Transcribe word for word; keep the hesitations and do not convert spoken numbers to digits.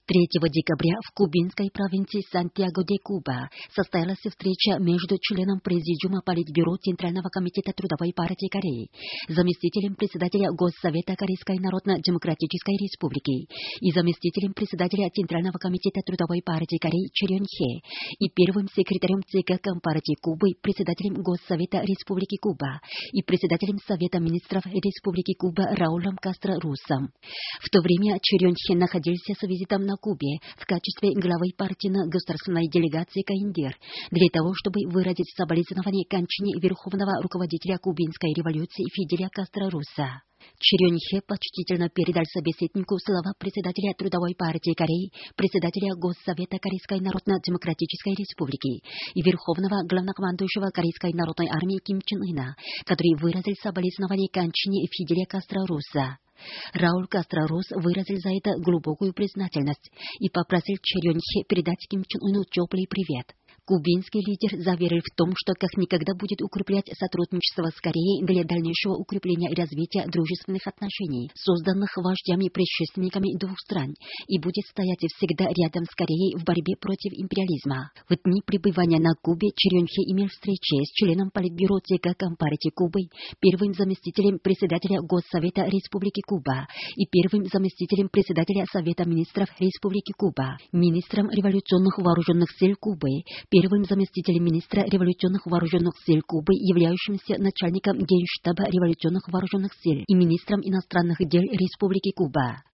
третьего декабря в кубинской провинции Сантьяго-де-Куба состоялась встреча между членом Президиума Политбюро Центрального комитета Трудовой партии Кореи, заместителем председателя Госсовета Корейской Народно-Демократической Республики и заместителем председателя Центрального комитета Трудовой партии Кореи Чорён Хе и первым секретарем ЦК Компартии Кубы, председателем Госсовета Республики Куба и председателем Совета министров Республики Куба Раулем Кастро Русом. В то время Чорён Хе находился с визитом на Кубе в качестве главы партийно-государственной делегации КНДР для того, чтобы выразить соболезнование кончине верховного руководителя кубинской революции Фиделя Кастро Руса. Чорён Хе почтительно передал собеседнику слова председателя Трудовой партии Кореи, председателя Госсовета Корейской Народно-Демократической Республики и верховного главнокомандующего Корейской народной армии Ким Чен Ына, который выразил соболезнование кончине Фиделя Кастро Руса. Рауль Кастро Рус выразил за это глубокую признательность и попросил Чорён Хе передать Ким Чен Ыну теплый привет. Кубинский лидер заверил в том, что как никогда будет укреплять сотрудничество с Кореей для дальнейшего укрепления и развития дружественных отношений, созданных вождями-предшественниками двух стран, и будет стоять всегда рядом с Кореей в борьбе против империализма. В дни пребывания на Кубе Чорён Хе имел встречи с членом Политбюро ЦК Компартии Кубы, первым заместителем председателя Госсовета Республики Куба и первым заместителем председателя Совета министров Республики Куба, министром революционных вооруженных сил Кубы, первым заместителем министра революционных вооруженных сил Кубы, являющимся начальником Генштаба революционных вооруженных сил и министром иностранных дел Республики Куба.